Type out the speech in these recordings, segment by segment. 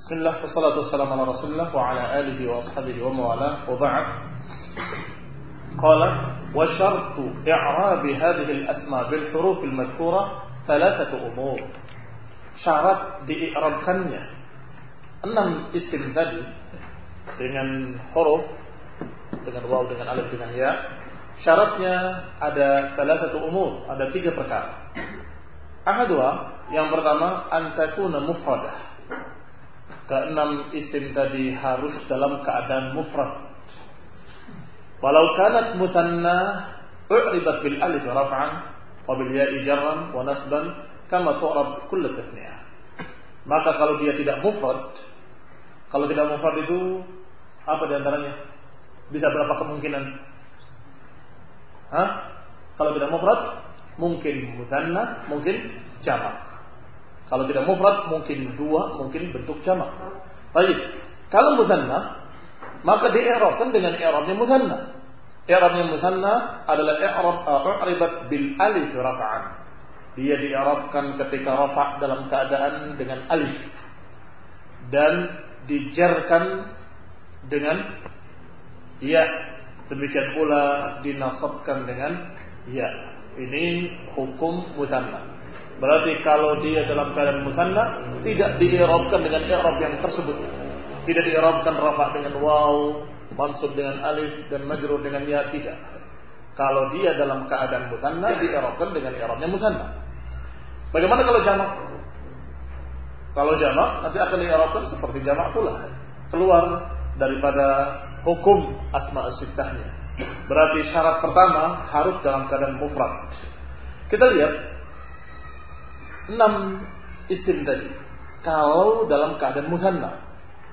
Bismillah, wassalatu wassalamu ala rasulillah wa ala alihi wa ashabihi wa mawala wa ba'd. Qala wa syartu i'rabi hadhihi al-asma bil huruf al-madhkura thalathatu umur. Syarat di'irabkannya 6 isim tadi dengan huruf, dengan waw, dengan alif, dengan ya. Syaratnya ada thalathatu umur, ada 3 perkara. Ahadua, yang pertama, an takuna mufradah. Keenam isim tadi harus dalam keadaan mufrad. Walau kanat musanna u'ribat bil alif raf'an wa bil ya'i jarran wa nasban kama tu'rab kull tasniyah. Maka kalau dia tidak mufrad, kalau tidak mufrad itu apa di antaranya? Bisa berapa kemungkinan? Kalau tidak mufrad, mungkin musanna, mungkin jamak. Kalau tidak mufrad, mungkin 2, mungkin bentuk jamak. Baik. Kalau musanna, maka di'irabkan dengan i'rabnya musanna. I'rabnya musanna adalah i'rab u'ribat bil alif raf'an. Dia di'irabkan ketika rafa' dalam keadaan dengan alif dan dijarkan dengan ya. Demikian pula dinasabkan dengan ya. Ini hukum musanna. Berarti kalau dia dalam keadaan musanna, tidak di'irabkan dengan i'rab yang tersebut. Tidak di'irabkan rafa' dengan waw, mansub dengan alif, dan majrur dengan ya, tidak. Kalau dia dalam keadaan musanna, di'irabkan dengan i'rabnya musanna. Bagaimana kalau jamak? Kalau jamak, nanti akan di'irabkan seperti jamak pula. Keluar daripada hukum asma' as-sittahnya. Berarti syarat pertama harus dalam keadaan mufrad. Kita lihat 6 isim tadi. Kalau dalam keadaan musanna,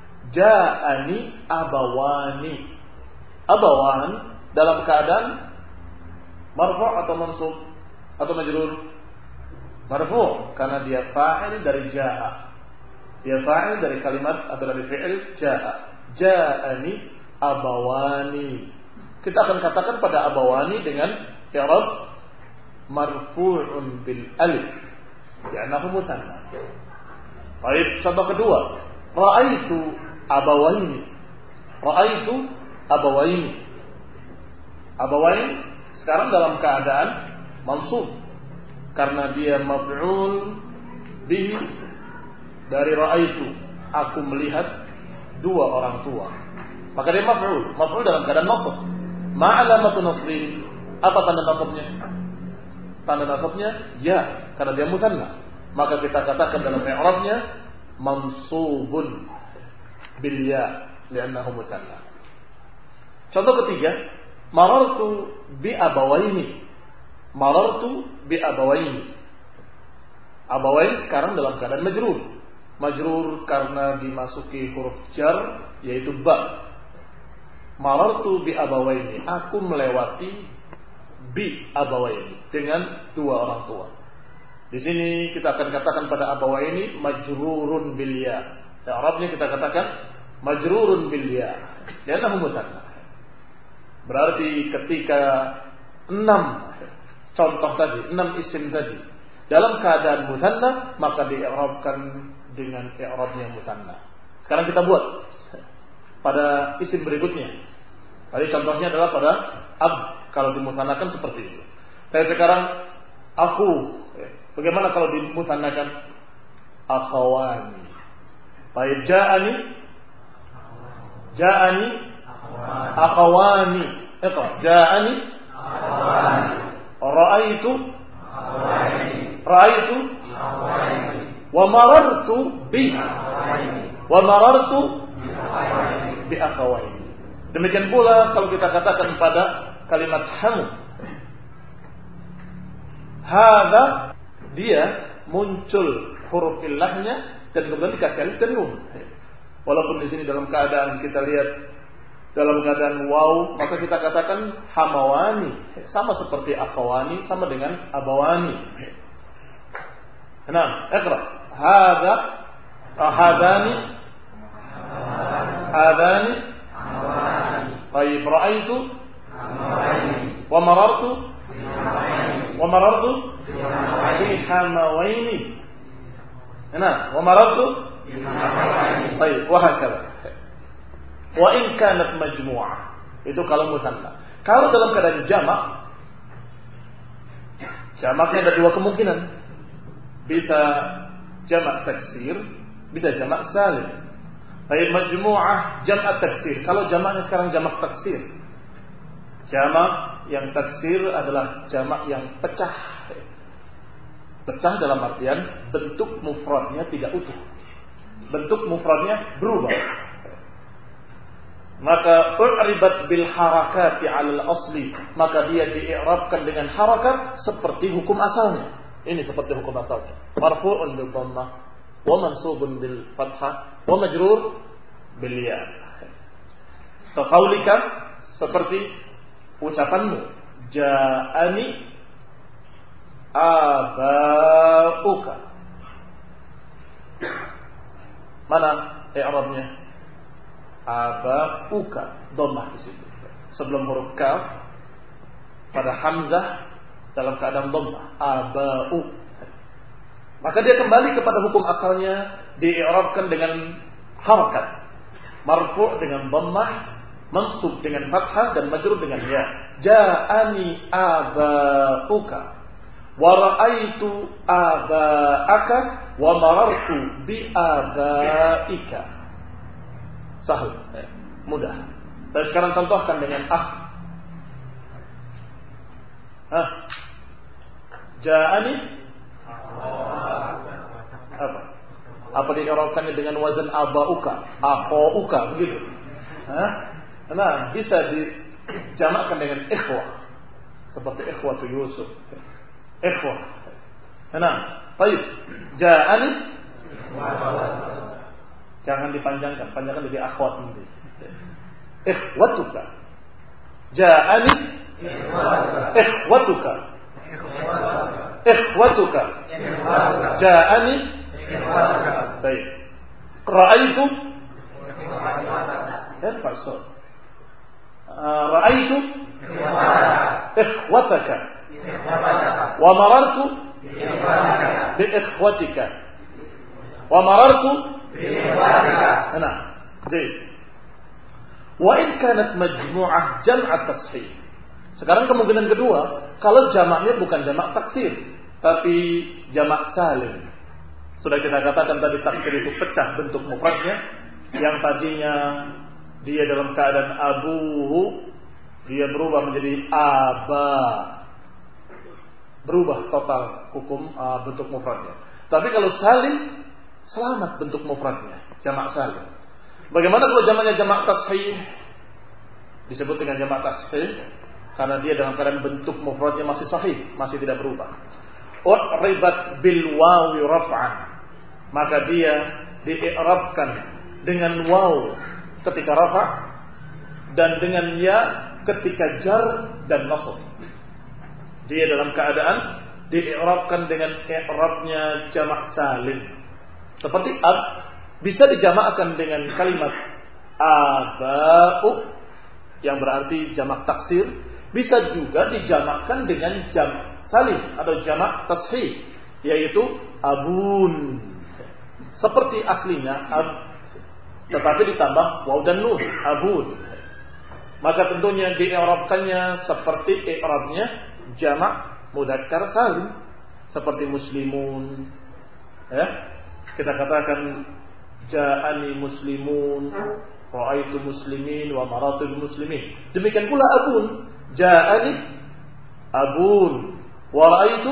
ja'ani abawani. Abawan dalam keadaan marfu' atau mansub atau majrur? Marfu', karena dia fa'il dari ja'a. Dia fa'il dari kalimat atau dari fi'il ja'a. Ja'ani abawani. Kita akan katakan pada abawani dengan i'rab marfu'un bil alif. Ya, nahu musanna. Baik, contoh kedua, ra'aitu abawaini. Ra'aitu abawaini. Abawain sekarang dalam keadaan mansub karena dia maf'ul bihi dari ra'aitu. Aku melihat 2 orang tua. Maka dia maf'ul dalam keadaan nasab. Ma'alamatu nasbi. Apa tanda nasabnya? Tanda nasabnya ya, karena dia musanna. Maka kita katakan dalam i'rabnya mansubun bil ya li'annahu musanna. Contoh ketiga, marartu bi abawaini. Marartu bi abawaini. Abawain sekarang dalam keadaan majrur. Majrur karena dimasuki huruf jar yaitu ba. Marartu bi abawaini. Aku melewati bi abawaini dengan 2 orang tua. Di sini kita akan katakan pada abawaini majrurun bil ya. Arabnya kita katakan majrurun bil ya. Li'annahu musanna. Berarti ketika 6 contoh tadi, 6 isim tadi dalam keadaan musanna, maka di'irabkan dengan i'rabnya musanna. Sekarang kita buat pada isim berikutnya. Tadi contohnya adalah pada ab, kalau dimusannakan seperti itu. Saya sekarang aku. Bagaimana kalau dimusannakan? Akhawani. Baik, ja'ani. Ja'ani. Akhawani. Ja'ani. Akhawani. Ra'aitu. Ra'aitu. Wa marartu bi. Wa marartu bi akhawani. Demikian pula kalau kita katakan pada kalimat hamu. Hada, dia muncul huruf illahnya dan kemudian dikasih alif dan nun. Walaupun di sini dalam keadaan kita lihat dalam keadaan waw, maka kita katakan hamawani, sama seperti akhawani, sama dengan abawani. Nah, iqra. Hada, hadani, hadani. Baik, ra'aitu wa marartu bi hamawaini. Nah, wa marartu Baik, wa hakala. Wa in kanat majmu'ah. Itu kalau musanna. Kalau dalam keadaan jamak, jamaknya ada dua kemungkinan. Bisa jamak taksir, bisa jamak salim. Baik, majmu'ah jamak taksir. Kalau jamaknya sekarang jamak taksir. Jamak yang taksir adalah jamak yang pecah. Pecah dalam artian bentuk mufradnya tidak utuh. Bentuk mufradnya berubah. Maka u'ribat bil harakati 'alal asli, maka dia di'rabkan dengan harakat seperti hukum asalnya. Ini seperti hukum asalnya. Marfu'un bil dhammah wa mansubun bil fathah wa majrur bil ya. Qaulika seperti ucapanmu, ja'ani abauka. Mana i'rabnya? Abauka, dhammah di situ. Sebelum huruf kaf pada hamzah dalam keadaan dhammah, abau. Maka dia kembali kepada hukum asalnya, di'rabkan dengan harakat. Marfu' dengan dhammah, mansub dengan fathah dan majrur dengan ya. Ja'ani abauka wa ra'aitu abaaka wa marartu bi abaika. Sahih, mudah. Dan sekarang contohkan dengan Ja'ani apa di'rabkannya dengan wazan abauka, akhauka begitu. Nah, bisa dijamakkan dengan ikhwah. Seperti ikhwatu Yusuf. Ikhwah. Nah, baik. Ja'ani jangan dipanjangkan, panjangkan jadi akhwat nanti. Ikhwatuka. Ja'ani ikhwatuka. Ikhwatuka. Ja'ani baik. Ra'aitu fasal. Ra'aitu ikhwataka. Wa marartu bi ikhwatika. Wa marartu bi ikhwatika. Nah, jadi wa in kanat majmu'ah jam'at tashih. Sekarang kemungkinan kedua, kalau jamaknya bukan jamak taksir, tapi jamak salim. Sudah kita katakan tadi taksir itu pecah bentuk mufradnya, yang tadinya dia dalam keadaan abuhu, dia berubah menjadi aba. Berubah total hukum bentuk mufradnya. Tapi kalau salim, selamat bentuk mufradnya, jamak salim. Bagaimana kalau jamaknya jamak tashih? Disebut dengan jamak tashih karena dia dalam keadaan bentuk mufradnya masih sahih, masih tidak berubah. U'ribat bil wawi raf'an, maka dia di'rabkan dengan waw ketika rafa' dan dengan ya ketika jar dan nasab. Dia dalam keadaan di'rabkan dengan i'rabnya jamak salim. Seperti ab bisa dijamakkan dengan kalimat aba'u yang berarti jamak taksir, bisa juga dijamakkan dengan jamak salim atau jamak tashih, yaitu abun. Seperti aslinya ab, tetapi ditambah waw dan nun, abun. Maka tentunya di'rabkannya seperti i'rabnya jamak mudzakkar salim, seperti muslimun. Ya, kita katakan ja'ani muslimun, ra'aitu muslimin wa marartu bil muslimin. Demikian pula abun, ja'ani abun wa ra'aitu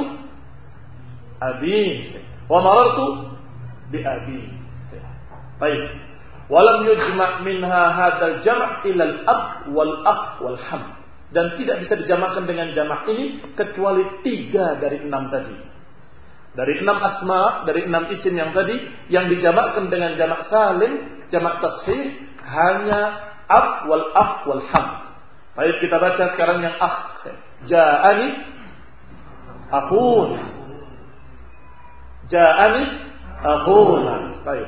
abin wa marartu bi abin. Baik. Walam yujma' minha hadzal jam' ila al-ab wal akh wal ham. Dan tidak bisa dijamakkan dengan jamak ini kecuali 3 dari 6 tadi. Dari 6 asma, dari 6 isim yang tadi, yang dijamakkan dengan jamak salim, jamak tashih, hanya ab wal akh wal ham. Baik, kita baca sekarang yang akh. Ja'ani akhun. Ja'ani akhuna. Baik.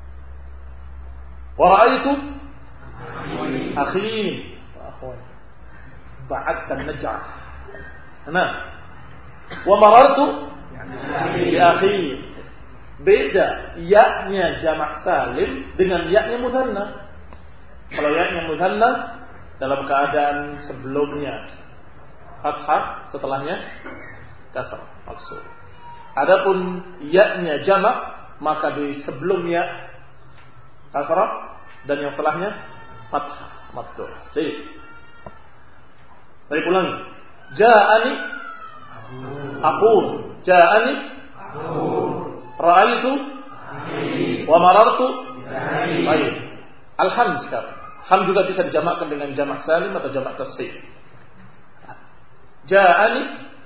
Wa ra'aitu akhi. Akhun. Ba'ad dan najah. Nah. Wa marartu bi akhi. Beda ya-nya jamak salim dengan ya-nya mutsanna. Kalau ya-nya mutsanna dalam keadaan sebelumnya fathah, setelahnya kasrah maksud. Adapun ya-nya jamak, maka di sebelumnya kasrah dan yang setelahnya fathah maksud. Jadi, ulangi. Ja'ani aqul, ja'ani ra'aitu wa marartu. Baik. Al-ham sekarang. Ham juga bisa dijamakkan dengan jamak salim atau jamak tasghir. Ja'ani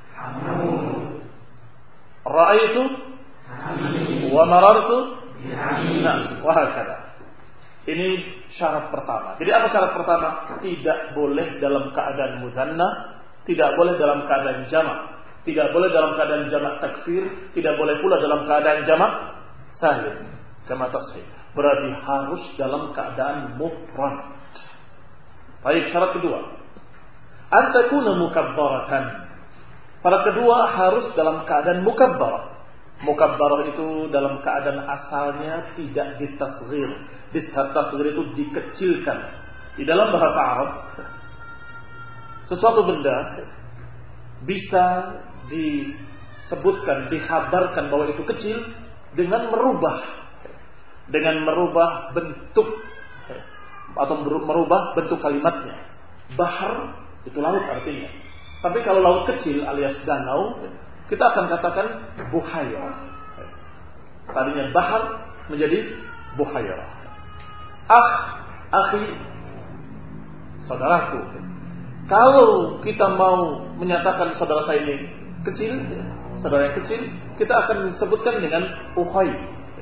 ra'aitu wa marartu. Nah, wa hakadha. Ini syarat pertama. Jadi apa syarat pertama? Tidak boleh dalam keadaan mutsanna, tidak boleh dalam keadaan jamak, tidak boleh dalam keadaan jamak taksir, tidak boleh pula dalam keadaan jamak salim, jamak tasghir. Berarti harus dalam keadaan mufrad. Baik, syarat kedua, an takuna mukabbaratan. Syarat kedua harus dalam keadaan mukabbarah. Mukabbarah itu dalam keadaan asalnya tidak ditasghir. Tasghir itu dikecilkan. Di dalam bahasa Arab, sesuatu benda bisa disebutkan, dikhabarkan bahwa itu kecil dengan merubah bentuk atau merubah bentuk kalimatnya. Bahar itu laut artinya. Tapi kalau laut kecil alias danau, kita akan katakan buhairah. Tadinya bahar menjadi buhairah. Akhi, saudaraku. Kalau kita mau menyatakan saudara saya ini kecil, saudara yang kecil, kita akan sebutkan dengan ukhay.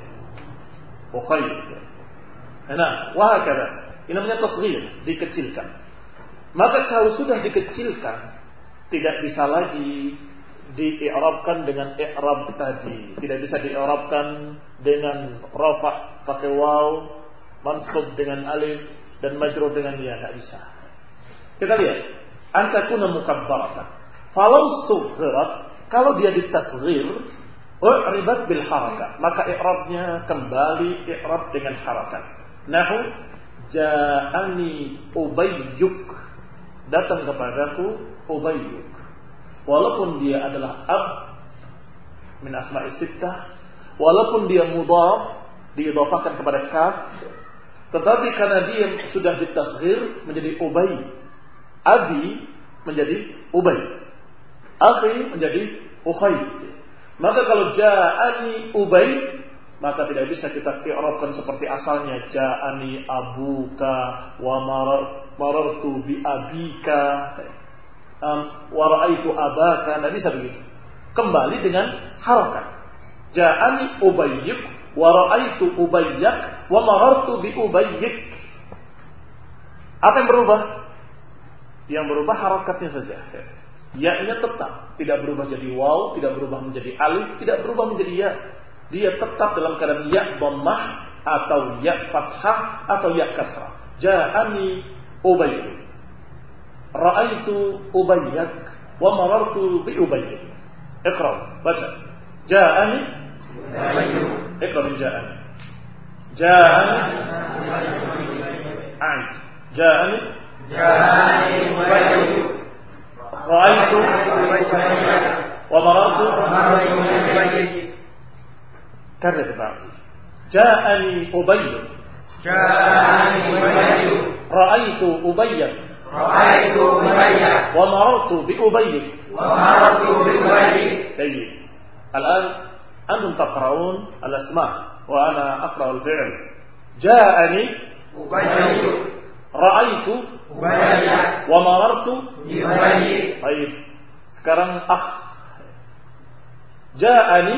Nah, wahakala. Ini namanya tasghir, dikecilkan. Maka kalau sudah dikecilkan, tidak bisa lagi di-i'rabkan dengan i'rab tadi. Tidak bisa di-i'rabkan dengan rafa' pakai waw, mansub dengan alif, dan majrur dengan ya, tidak bisa. Kita lihat, an takuna mukabbaratan. Falau sughirat, kalau dia ditasghir, u'ribat bil harakat, maka i'rabnya kembali i'rab dengan harakat. Nahu ja'ani Ubayyuk, datang kepadaku Ubayyuk. Walaupun dia adalah ab min asma'is sittah, walaupun dia mudhaf, diidhafahkan kepada kaf, tetapi karena dia sudah ditasghir menjadi Ubay, abi menjadi Ubay, akhi menjadi Ukhay. Maka kalau ja'ani Ubay, maka tidak bisa kita i'rabkan seperti asalnya, ja'ani abuka wa marartu bi abika wa ra'aitu abaka. Tidak bisa begitu. Kembali dengan harakat. Ja'ani Ubayyik wa ra'aitu Ubayyak wa marartu bi Ubayyik. Apa yang berubah? Yang berubah harakatnya saja. Ya-nya tetap, tidak berubah jadi waw, tidak berubah menjadi alif, tidak berubah menjadi ya. Dia tetap dalam keadaan ya dhammah atau ya fathah atau ya kasrah. Ja'ani Ubayy, ra'aitu Ubayyak wa marartu bi Ubayy. Iqra, baca. Ja'ani Ubayy. Iqra min ja'ani. Ja'ani Ubayy. Ja'ani Ubayy. رأيت ومررت. كرر بعض. جاءني أبي. رأيت أبي. ومررت بأبي. جيد. الآن أنتم تقرؤون الأسماء وأنا أقرأ الفعل. جاءني أبي. رأيت wa marartu. Baik. Sekarang ja'ani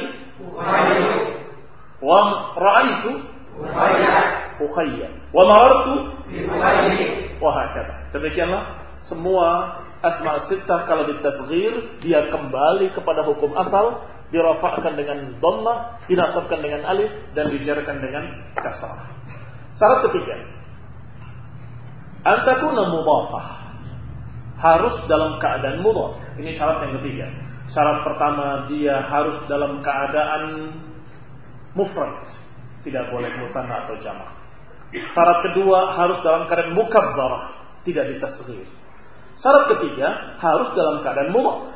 wa ra'aitu ukhayya wa marartu wa hakadha. Demikianlah semua asma sittah kalau ditasghir dia kembali kepada hukum asal, dirafa'kan dengan dhammah, dinasabkan dengan alif dan dijarkan dengan kasrah. Syarat ketiga, antakuna mudhafah, harus dalam keadaan mudhaf. Ini syarat yang ketiga. Syarat pertama, dia harus dalam keadaan mufrad, tidak boleh musanna atau jamak. Syarat kedua harus dalam keadaan mukabbarah, tidak ditasghir. Syarat ketiga harus dalam keadaan mudhaf.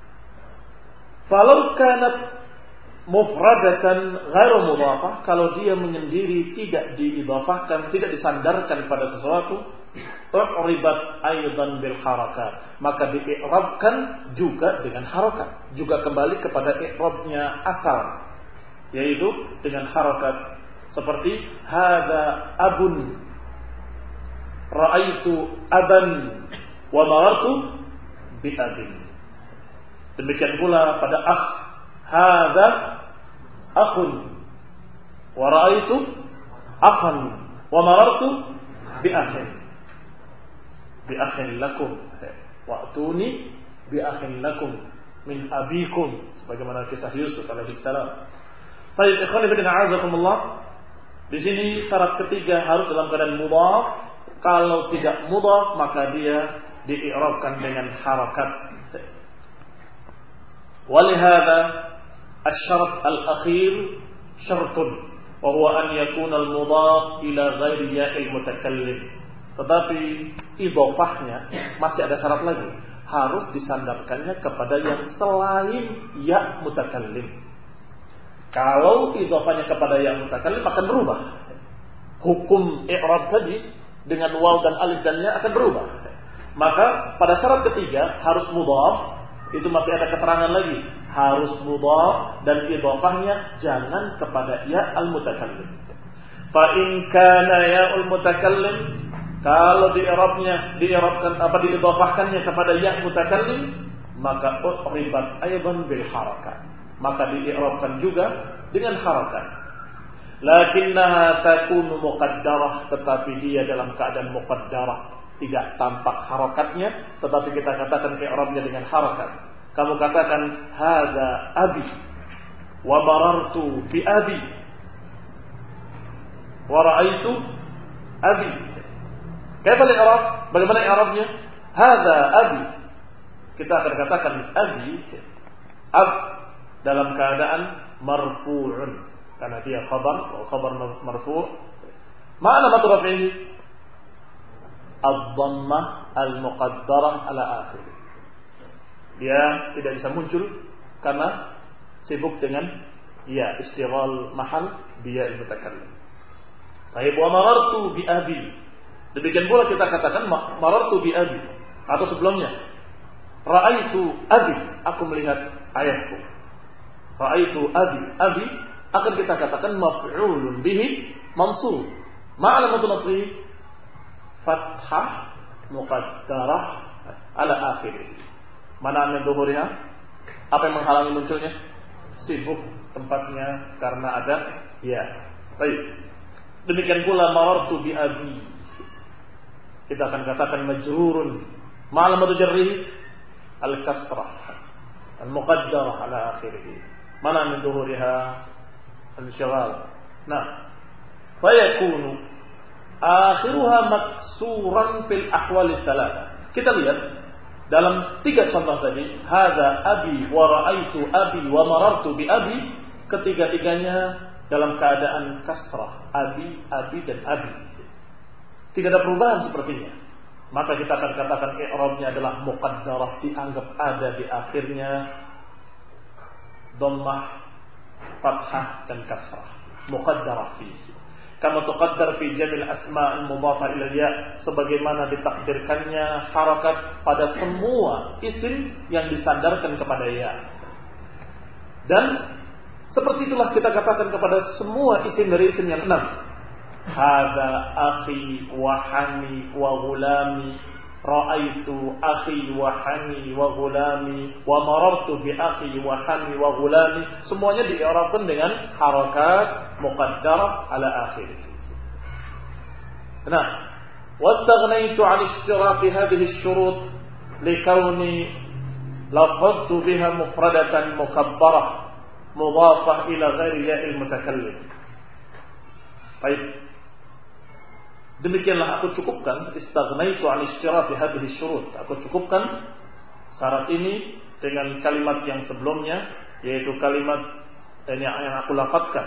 Falau kanat mufradatan ghairu mudhafah, kalau dia menyendiri tidak diidhafahkan, tidak disandarkan pada sesuatu, u'ribat aidan bil harakat, maka di'rabkan juga dengan harakat, juga kembali kepada i'rabnya asal, yaitu dengan harakat. Seperti hadza abun, ra'aitu aban, wa marartu bi abin. Demikian pula pada akh, hadza akhun, wa ra'aitu akhan, wa marartu bi akhin. Bi akhin lakum, wa atuni bi akhin lakum min abikum, sebagaimana kisah Yusuf alaihi salam. Baik, ikhwan fillah, a'azakumullah. Di sini syarat ketiga harus dalam keadaan mudhaf. Kalau tidak mudhaf maka dia di'irabkan dengan harakat. Walihada asy-syarat al-akhir syartun wa huwa an yakuna al-mudhaf ila ghairi ya'il mutakallim. Tetapi idhofahnya masih ada syarat lagi, harus disandarkannya kepada yang selain ya mutakallim. Kalau idhofahnya kepada yang mutakallim akan berubah. Hukum i'rab tadi dengan waw dan alif dan ya akan berubah. Maka pada syarat ketiga harus mudhaf, itu masih ada keterangan lagi, harus mudhaf dan idhofahnya jangan kepada ya al-mutakallim. Fa in kana ya al-mutakallim, kalau di'irabkan diidhofahkannya kepada ya mutakallim, maka u'ribat aidan bil harakat, maka di'irabkan juga dengan harakat. Lakinnaha takunu muqaddarah, tetapi dia dalam keadaan muqaddarah, tidak tampak harakatnya, tetapi kita katakan i'rabnya dengan harakat. Kamu katakan hadza abi wa marartu bi abi wa ra'aitu abi. Kaifa al-i'rab? Bagaimana i'rabnya? Hadza abi. Kita akan katakan abi, ab dalam keadaan marfu'un karena dia khabar marfu'. Ma'na rafi'i ad-dhammah al-muqaddarah ala akhir. Dia tidak bisa muncul karena sibuk dengan ya istighal mahal biya al-mutakallim. Baik, wa marartu bi abi. Demikian pula kita katakan marartu bi abi, atau sebelumnya ra'aitu abi, aku melihat ayahku. Ra'aitu abi, abi akan kita katakan maf'ulun bihi mansub. Ma'lamatu nasrihi fathah muqaddarah ala akhirih. Mana min dhuhuriha? Apa yang menghalangi munculnya? Sibuk tempatnya karena ada ya. Baik. Demikian pula marartu bi abi, kita akan katakan majrurun. Ma'lamatu jarrihi al-kasrah al-muqaddarah ala akhirih. Mana min dhuhuriha al-inshighal. Nah, fayakunu akhiruha maksuran fil ahwal tsalatsa. Kita lihat dalam 3 contoh tadi, hadza abi wa ra'aitu abi wa marartu bi abi, ketiga-tiganya dalam keadaan kasrah, abi, abi dan abi. Tidak ada perubahan sepertinya. Maka kita akan katakan i'rabnya adalah muqaddarah, dianggap ada di akhirnya dhammah, fathah dan kasrah. Muqaddarah fihi. Kama tuqaddar fi jamil asma' al-mudhafah ila ya, sebagaimana ditakdirkannya harakat pada semua isim yang disandarkan kepada ya. Dan seperti itulah kita katakan kepada semua isim dari isim yang 6. Hadza akhi wa hani wa ghulami, ra'aitu akhi wa hani wa ghulami, wa marartu bi akhi wa hani wa ghulami. Semuanya di'irabkan dengan harakat muqaddarah ala akhir. Nah, wastaghnaitu 'an ishtirati hadhihi asy-syurut likauni lafadtu biha mufradatan mukabbarah mudhafah ila ghairi ya'il mutakallim. Baik. Demikianlah aku cukupkan istaghnaitu 'an ishtirati hadhihi asy-syurut. Aku cukupkan syarat ini dengan kalimat yang sebelumnya, yaitu kalimat yang aku lafadzkan.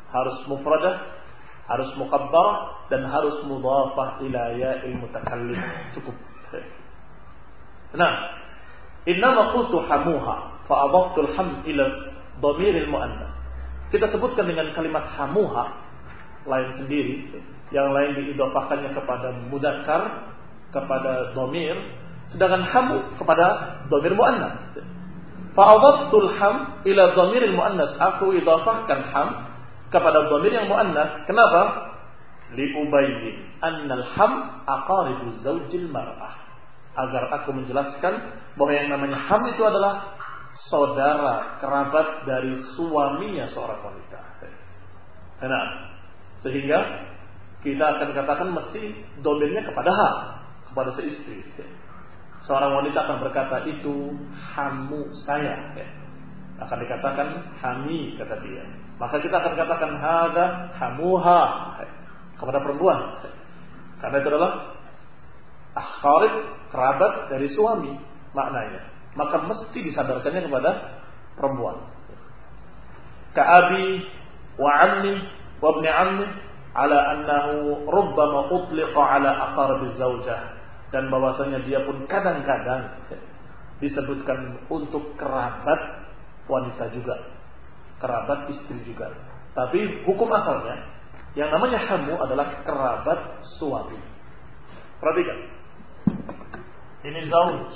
harus mufradah, harus mukabbarah, dan harus mudhafah ila ya'il mutakallim. Cukup. Nah, innama qultu hamuha fa adaftu al-ham ila dhamiril muannas. Kita sebutkan dengan kalimat hamuha lain sendiri, yang lain diidhafahkannya kepada mudzakkar, kepada dhamir, sedangkan hamu kepada dhamir muannas. Fa adaftu al-ham ila dhamiril muannas. Aku idhafahkan ham kepada dhamir yang muannas. Kenapa? Liubayyin annal ham aqaribu zaujil mar'ah. Agar aku menjelaskan bahwa yang namanya ham itu adalah saudara kerabat dari suaminya seorang wanita. Nah, sehingga kita akan katakan mesti domirnya kepada ha, kepada seistri. Seorang wanita akan berkata, itu hamu saya. Akan dikatakan hami, kata dia. Maka kita akan katakan hada hamuha kepada perempuan. Karena itu adalah aqarib, kerabat dari suami maknanya. Maka mesti disadarkannya kepada perempuan. Ka'abi wa ammi wa ibni ammi ala annahu rubbama utliqa ala aqarib az-zawjah. Dan bahwasanya dia pun kadang-kadang disebutkan untuk kerabat wanita juga, kerabat istri juga. Tapi hukum asalnya yang namanya hamu adalah kerabat suami. Perhatikan. Ini zauj.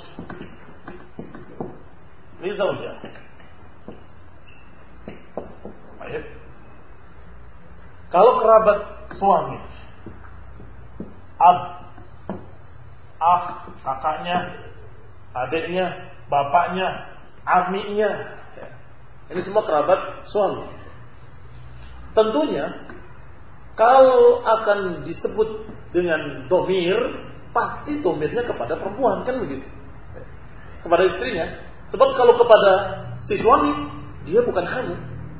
Ini zaujah. Baik. Kalau kerabat suami, kakaknya, adiknya, bapaknya, amiknya, ini semua kerabat suami. Tentunya kalau akan disebut dengan domir, pasti domirnya kepada perempuan, kan begitu, kepada istrinya. Sebab kalau kepada si suami, dia bukan hamu.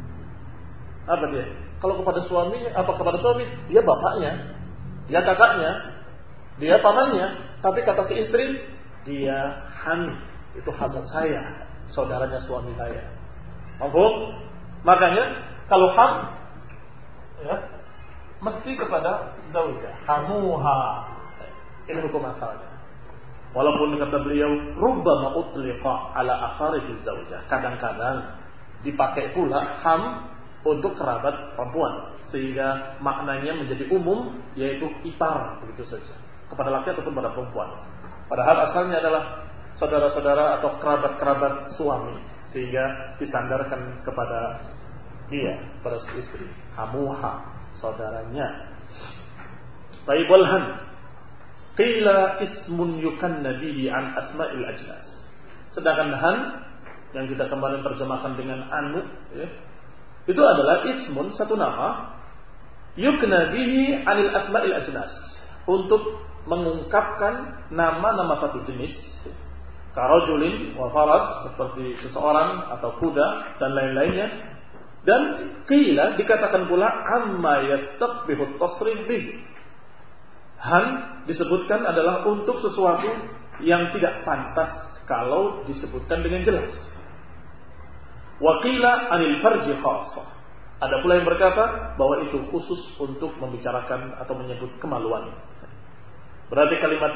Apa dia? Kalau kepada suaminya, kepada suami, dia bapaknya, dia kakaknya, dia pamannya. Tapi kata si istri, dia hamu. Itu hamu saya, saudaranya suami saya. Mafhum? Makanya kalau ham, ya, mesti kepada zaujah. Hamuha. Ini hukum asalnya. Walaupun kata beliau, rubbama utliqa ala aqaribiz zaujah. Kadang-kadang dipakai pula ham untuk kerabat perempuan, sehingga maknanya menjadi umum, yaitu ipar, begitu saja, kepada laki ataupun pada perempuan. Padahal asalnya adalah saudara-saudara atau kerabat-kerabat suami, sehingga disandarkan kepada dia, kepada istri. Hamuha, saudaranya. Baik, walhan qila ismun yukanna bihi an asma'il ajnas. Sedangkan han yang kita kemarin terjemahkan dengan anu, ya, itu adalah ismun, satu nama, yukna bihi anil asma'il ajnas, untuk mengungkapkan nama-nama satu jenis, karajulin wa faras, seperti seseorang atau kuda dan lain-lainnya. Dan qila dikatakan pula amma yastaqbihu tasrih bihi. Han disebutkan adalah untuk sesuatu yang tidak pantas kalau disebutkan dengan jelas. Wa qila anil farji khassah. Ada pula yang berkata bahwa itu khusus untuk membicarakan atau menyebut kemaluan. Berarti kalimat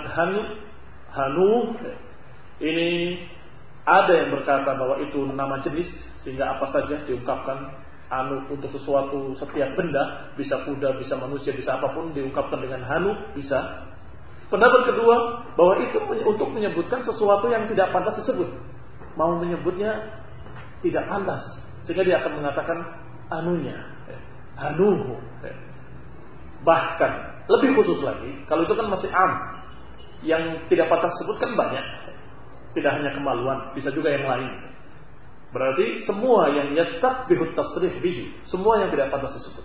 hanu ini ada yang berkata bahwa itu nama jenis, sehingga apa saja diungkapkan anu untuk sesuatu, setiap benda, bisa kuda, bisa manusia, bisa apapun diungkapkan dengan hanu, bisa. Pendapat kedua bahwa itu untuk menyebutkan sesuatu yang tidak pantas disebut, mau menyebutnya tidak pantas, sehingga dia akan mengatakan anunya, hanuhu. Bahkan lebih khusus lagi, kalau itu kan masih am, yang tidak pantas disebutkan banyak, tidak hanya kemaluan, bisa juga yang lain. Berarti semua yang yastaqbihu tasrih bihi, semua yang tidak pantas disebut.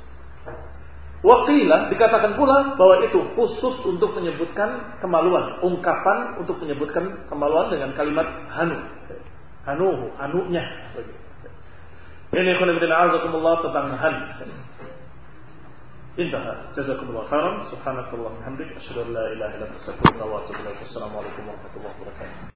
Waqila dikatakan pula bahwa itu khusus untuk menyebutkan kemaluan, ungkapan untuk menyebutkan kemaluan dengan kalimat hanu. Hanuhu, anunya. Ini khonibidin a'azakumullah tentang han. Intaha. Jazakumullah khairan. Subhanakallah. Alhamdulillah. Asyhadu an la ilaha illa anta astaghfiruka wa atubu ilaik. Assalamualaikum warahmatullahi wabarakatuh.